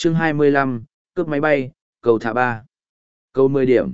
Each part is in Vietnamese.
Chương 25, cướp máy bay, cầu thả 3. Câu 10 điểm.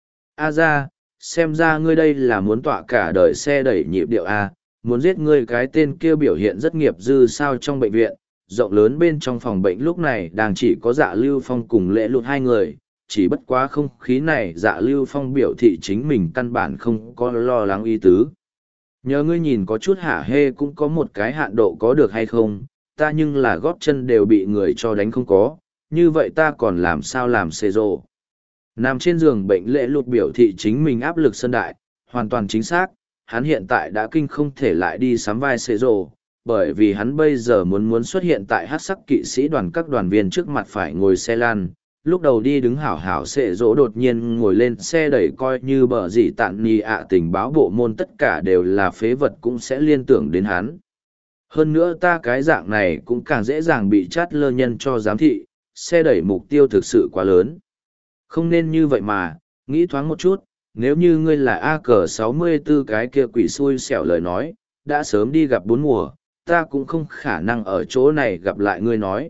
A ra, xem ra ngươi đây là muốn tọa cả đời xe đẩy nhịp điệu A, muốn giết ngươi cái tên kia biểu hiện rất nghiệp dư sao trong bệnh viện. Rộng lớn bên trong phòng bệnh lúc này đang chỉ có Dạ Lưu Phong cùng Lễ Lụt hai người, chỉ bất quá không khí này Dạ Lưu Phong biểu thị chính mình căn bản không có lo lắng ý tứ. Nhờ ngươi nhìn có chút hả hê cũng có một cái hạn độ có được hay không, ta nhưng là gót chân đều bị người cho đánh không có, như vậy ta còn làm sao làm xê rộ. Nằm trên giường bệnh Lễ Lụt biểu thị chính mình áp lực sân đại, hoàn toàn chính xác, hắn hiện tại đã kinh không thể lại đi sắm vai xê rộ, bởi vì hắn bây giờ muốn xuất hiện tại hát sắc kỵ sĩ đoàn các đoàn viên trước mặt phải ngồi xe lan. Lúc đầu đi đứng hảo hảo xệ rỗ đột nhiên ngồi lên xe đẩy coi như bờ gì tạn ni ạ tình báo bộ môn tất cả đều là phế vật cũng sẽ liên tưởng đến hắn. Hơn nữa ta cái dạng này cũng càng dễ dàng bị chát lơ nhân cho giám thị, xe đẩy mục tiêu thực sự quá lớn. Không nên như vậy mà, nghĩ thoáng một chút, nếu như ngươi là AK-64 cái kia quỷ xui xẻo lời nói, đã sớm đi gặp bốn mùa, ta cũng không khả năng ở chỗ này gặp lại ngươi nói.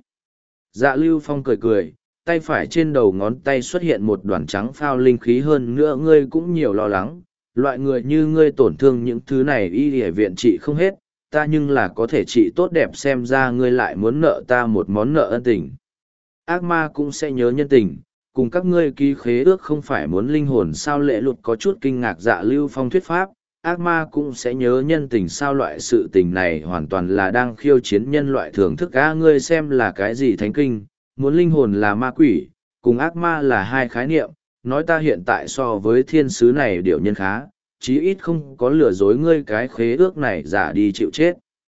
Dạ Lưu Phong cười cười, tay phải trên đầu ngón tay xuất hiện một đoàn trắng phao linh khí hơn nữa ngươi cũng nhiều lo lắng, loại người như ngươi tổn thương những thứ này y y viện trị không hết, ta nhưng là có thể trị tốt đẹp xem ra ngươi lại muốn nợ ta một món nợ ân tình. Ác ma cũng sẽ nhớ nhân tình, cùng các ngươi ký khế ước không phải muốn linh hồn sao Lễ Lụt có chút kinh ngạc Dạ Lưu Phong thuyết pháp, ác ma cũng sẽ nhớ nhân tình sao loại sự tình này hoàn toàn là đang khiêu chiến nhân loại thưởng thức ngươi xem là cái gì thánh kinh, muốn linh hồn là ma quỷ, cùng ác ma là hai khái niệm, nói ta hiện tại so với thiên sứ này điệu nhân khá, chí ít không có lừa dối ngươi cái khế ước này giả đi chịu chết.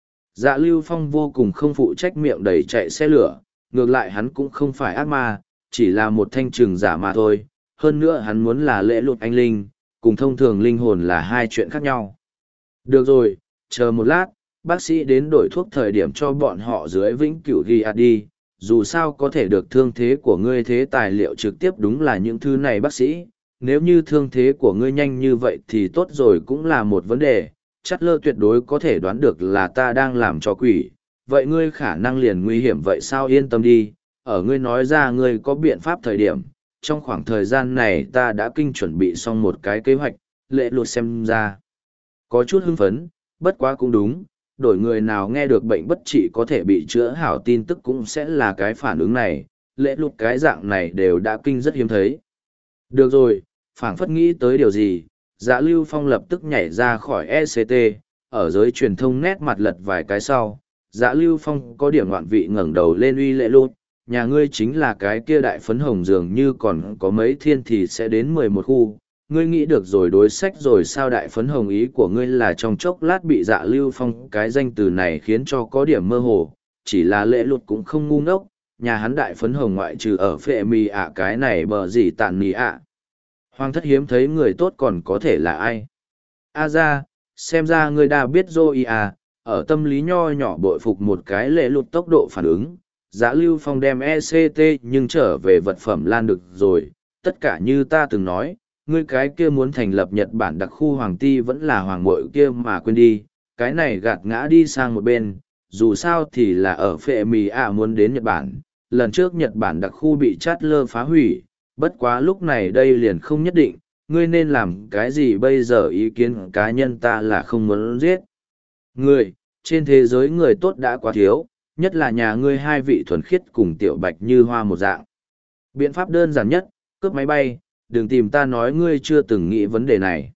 Dạ Lưu Phong vô cùng không phụ trách miệng đầy chạy xe lửa, ngược lại hắn cũng không phải ác ma, chỉ là một thanh trừng giả mà thôi, hơn nữa hắn muốn là Lễ Lụt anh linh, cùng thông thường linh hồn là hai chuyện khác nhau. Được rồi, chờ một lát, bác sĩ đến đổi thuốc thời điểm cho bọn họ dưới vĩnh cửu ghi đi, dù sao có thể được thương thế của ngươi thế tài liệu trực tiếp đúng là những thứ này bác sĩ, nếu như thương thế của ngươi nhanh như vậy thì tốt rồi cũng là một vấn đề, chắc lơ tuyệt đối có thể đoán được là ta đang làm cho quỷ, vậy ngươi khả năng liền nguy hiểm vậy sao yên tâm đi, ở ngươi nói ra ngươi có biện pháp thời điểm, trong khoảng thời gian này ta đã kinh chuẩn bị xong một cái kế hoạch, Lễ Lụt xem ra. Có chút hưng phấn, bất quá cũng đúng, đổi người nào nghe được bệnh bất trị có thể bị chữa hảo tin tức cũng sẽ là cái phản ứng này, Lễ Lụt cái dạng này đều đã kinh rất hiếm thấy. Được rồi, phảng phất nghĩ tới điều gì, Dạ Lưu Phong lập tức nhảy ra khỏi ECT, ở giới truyền thông nét mặt lật vài cái sau, Dạ Lưu Phong có điểm ngoạn vị ngẩng đầu lên uy Lễ Lụt, nhà ngươi chính là cái kia đại phấn hồng dường như còn có mấy thiên thì sẽ đến 11 khu, ngươi nghĩ được rồi đối sách rồi sao đại phấn hồng ý của ngươi là trong chốc lát bị Dạ Lưu Phong cái danh từ này khiến cho có điểm mơ hồ, chỉ là Lễ Lụt cũng không ngu ngốc, nhà hắn đại phấn hồng ngoại trừ ở phệ mì ạ cái này bờ gì tàn mì ạ. Hoàng thất hiếm thấy người tốt còn có thể là ai? A ra, xem ra ngươi đã biết rồi à, ở tâm lý nho nhỏ bội phục một cái Lễ Lụt tốc độ phản ứng. Dạ Lưu Phong đem ECT nhưng trở về vật phẩm lan được rồi, tất cả như ta từng nói, ngươi cái kia muốn thành lập Nhật Bản đặc khu Hoàng Ti vẫn là Hoàng Mội kia mà quên đi, cái này gạt ngã đi sang một bên, dù sao thì là ở phệ mì ạ muốn đến Nhật Bản, lần trước Nhật Bản đặc khu bị chát lơ phá hủy, bất quá lúc này đây liền không nhất định, ngươi nên làm cái gì bây giờ ý kiến cá nhân ta là không muốn giết. Người, trên thế giới người tốt đã quá thiếu, nhất là nhà ngươi hai vị thuần khiết cùng tiểu bạch như hoa một dạng. Biện pháp đơn giản nhất, cướp máy bay, đừng tìm ta nói ngươi chưa từng nghĩ vấn đề này.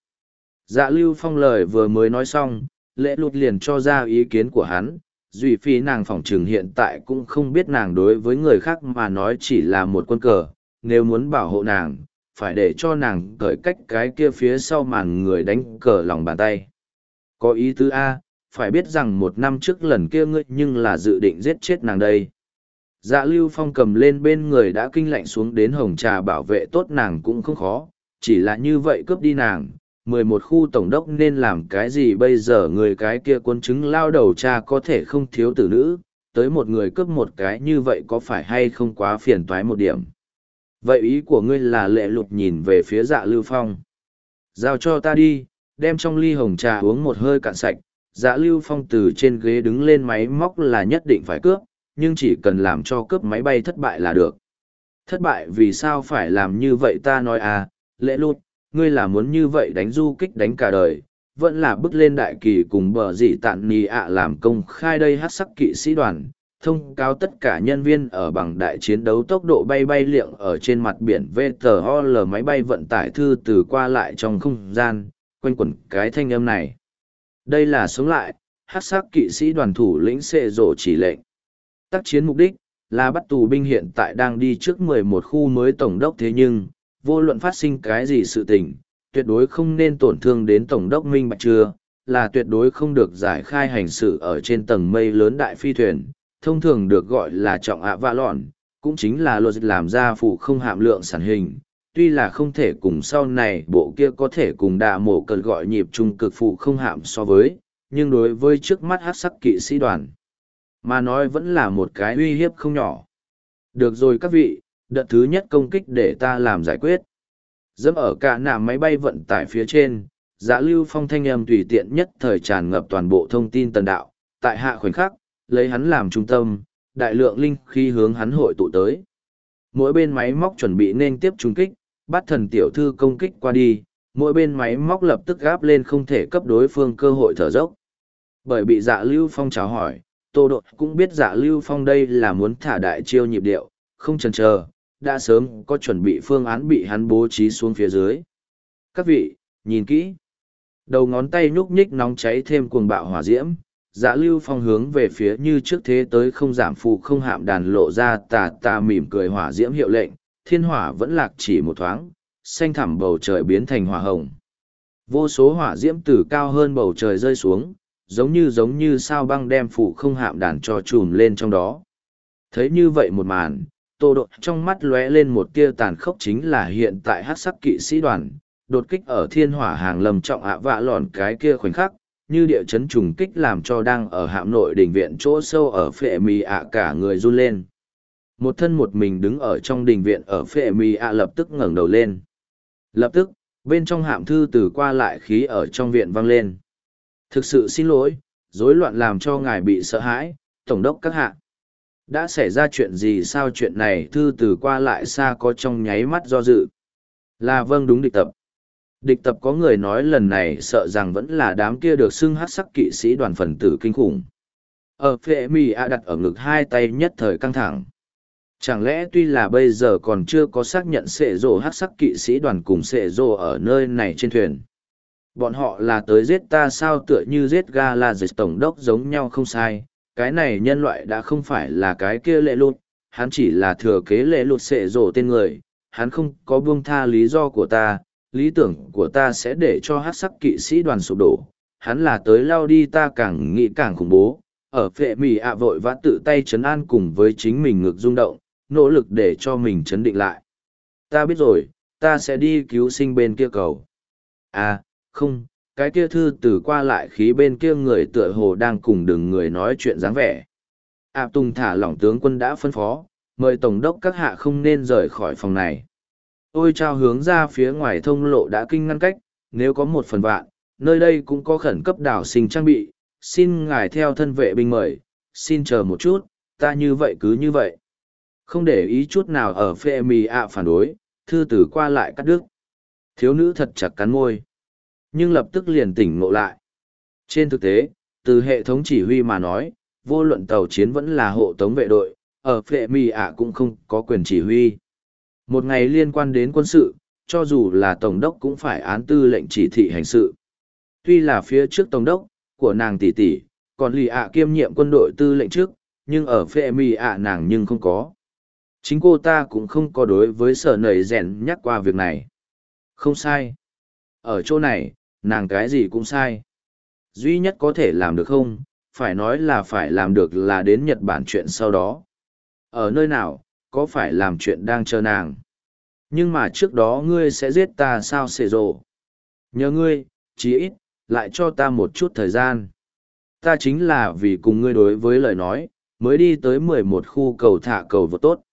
Dạ Lưu Phong lời vừa mới nói xong, Lễ Lụt liền cho ra ý kiến của hắn, duy phi nàng phỏng trừng hiện tại cũng không biết nàng đối với người khác mà nói chỉ là một quân cờ, nếu muốn bảo hộ nàng, phải để cho nàng cởi cách cái kia phía sau màn người đánh cờ lòng bàn tay. Có ý tứ A, phải biết rằng một năm trước lần kia ngươi nhưng là dự định giết chết nàng đây. Dạ Lưu Phong cầm lên bên người đã kinh lạnh xuống đến hồng trà bảo vệ tốt nàng cũng không khó, chỉ là như vậy cướp đi nàng, 11 khu tổng đốc nên làm cái gì bây giờ người cái kia quân chứng lao đầu cha có thể không thiếu tử nữ, tới một người cướp một cái như vậy có phải hay không quá phiền toái một điểm. Vậy ý của ngươi là Lễ Lụt nhìn về phía Dạ Lưu Phong. Giao cho ta đi, đem trong ly hồng trà uống một hơi cạn sạch, Dạ Lưu Phong từ trên ghế đứng lên máy móc là nhất định phải cướp, nhưng chỉ cần làm cho cướp máy bay thất bại là được. Thất bại vì sao phải làm như vậy ta nói à, lễ lụt, ngươi là muốn như vậy đánh du kích đánh cả đời, vẫn là bước lên đại kỳ cùng bờ dị tạn nì ạ làm công khai đây hát sắc kỵ sĩ đoàn, thông cáo tất cả nhân viên ở bằng đại chiến đấu tốc độ bay bay liệng ở trên mặt biển VTOL máy bay vận tải thư từ qua lại trong không gian, quanh quẩn cái thanh âm này. Đây là sống lại, hát sắc kỵ sĩ đoàn thủ lĩnh xệ rổ chỉ lệnh. Tác chiến mục đích là bắt tù binh hiện tại đang đi trước 11 khu mới tổng đốc thế nhưng, vô luận phát sinh cái gì sự tình, tuyệt đối không nên tổn thương đến tổng đốc minh bạch chưa, là tuyệt đối không được giải khai hành sự ở trên tầng mây lớn đại phi thuyền, thông thường được gọi là trọng ạ vạ lọn, cũng chính là luật làm ra phụ không hạm lượng sản hình. Tuy là không thể cùng sau này bộ kia có thể cùng đạ mổ cơn gọi nhịp trung cực phụ không hạm so với, nhưng đối với trước mắt hát sắc kỵ sĩ đoàn, mà nói vẫn là một cái uy hiếp không nhỏ. Được rồi các vị, đợt thứ nhất công kích để ta làm giải quyết. Dẫm ở cả nạm máy bay vận tải phía trên, Dạ Lưu Phong thanh âm tùy tiện nhất thời tràn ngập toàn bộ thông tin tần đạo, tại hạ khoảnh khắc, lấy hắn làm trung tâm, đại lượng linh khí hướng hắn hội tụ tới. Mỗi bên máy móc chuẩn bị nên tiếp trung kích, bắt thần tiểu thư công kích qua đi, mỗi bên máy móc lập tức gáp lên không thể cấp đối phương cơ hội thở dốc. Bởi bị Dạ Lưu Phong chào hỏi, Tô Đột cũng biết Dạ Lưu Phong đây là muốn thả đại chiêu nhịp điệu, không chần chờ, đã sớm có chuẩn bị phương án bị hắn bố trí xuống phía dưới. Các vị, nhìn kỹ. Đầu ngón tay nhúc nhích nóng cháy thêm cuồng bạo hỏa diễm, Dạ Lưu Phong hướng về phía như trước thế tới không giảm phụ không hạm đàn lộ ra tà mỉm cười hỏa diễm hiệu lệnh, thiên hỏa vẫn lạc chỉ một thoáng, xanh thẳm bầu trời biến thành hỏa hồng. Vô số hỏa diễm từ cao hơn bầu trời rơi xuống, giống như sao băng đem phụ không hạm đàn cho trùm lên trong đó. Thấy như vậy một màn, Tô Đột trong mắt lóe lên một tia tàn khốc, chính là hiện tại hắc sắc kỵ sĩ đoàn, đột kích ở thiên hỏa hàng lầm trọng ạ vạ lòn cái kia khoảnh khắc, như địa chấn trùng kích làm cho đang ở hạm nội đình viện chỗ sâu ở phệ mì ạ cả người run lên. Một thân một mình đứng ở trong đình viện ở phệ mì ạ lập tức ngẩng đầu lên. Lập tức, bên trong hạm thư từ qua lại khí ở trong viện vang lên. Thực sự xin lỗi, rối loạn làm cho ngài bị sợ hãi, tổng đốc các hạ. Đã xảy ra chuyện gì sao chuyện này thư từ qua lại xa có trong nháy mắt do dự. Là vâng đúng địch tập. Địch tập có người nói lần này sợ rằng vẫn là đám kia được xưng hát sắc kỵ sĩ đoàn phần tử kinh khủng. Ở phệ mì ạ đặt ở ngực hai tay nhất thời căng thẳng. Chẳng lẽ tuy là bây giờ còn chưa có xác nhận sệ rồ hát sắc kỵ sĩ đoàn cùng sệ rồ ở nơi này trên thuyền. Bọn họ là tới giết ta sao tựa như giết ga là dịch tổng đốc giống nhau không sai. Cái này nhân loại đã không phải là cái kia lệ lụt, hắn chỉ là thừa kế lệ lụt sệ rồ tên người, hắn không có buông tha lý do của ta, lý tưởng của ta sẽ để cho hát sắc kỵ sĩ đoàn sụp đổ, hắn là tới lao đi ta càng nghĩ càng khủng bố, ở phệ mì ạ vội vã tự tay chấn an cùng với chính mình ngực rung động, nỗ lực để cho mình chấn định lại. Ta biết rồi, ta sẽ đi cứu sinh bên kia cầu. À, không, cái kia thư từ qua lại khí bên kia người tựa hồ đang cùng đừng người nói chuyện dáng vẻ. Tùng thả lỏng tướng quân đã phân phó, mời tổng đốc các hạ không nên rời khỏi phòng này. Ôi trao hướng ra phía ngoài thông lộ đã kinh ngăn cách, nếu có một phần vạn, nơi đây cũng có khẩn cấp đảo sinh trang bị, xin ngài theo thân vệ binh mời, xin chờ một chút, ta như vậy cứ như vậy. Không để ý chút nào ở phê mì ạ phản đối, thư tử qua lại cắt đứt. Thiếu nữ thật chặt cắn môi, nhưng lập tức liền tỉnh ngộ lại. Trên thực tế, từ hệ thống chỉ huy mà nói, vô luận tàu chiến vẫn là hộ tống vệ đội, ở phệ mì ạ cũng không có quyền chỉ huy. Một ngày liên quan đến quân sự, cho dù là tổng đốc cũng phải án tư lệnh chỉ thị hành sự. Tuy là phía trước tổng đốc của nàng tỷ tỷ, còn lì ạ kiêm nhiệm quân đội tư lệnh trước, nhưng ở phệ mì ạ nàng nhưng không có. Chính cô ta cũng không có đối với sở nầy rèn nhắc qua việc này. Không sai. Ở chỗ này, nàng cái gì cũng sai. Duy nhất có thể làm được không, phải nói là phải làm được là đến Nhật Bản chuyện sau đó. Ở nơi nào, có phải làm chuyện đang chờ nàng. Nhưng mà trước đó ngươi sẽ giết ta sao xệ rồ. Nhờ ngươi, chí ít, lại cho ta một chút thời gian. Ta chính là vì cùng ngươi đối với lời nói, mới đi tới 11 khu cầu thả cầu vượt tốt.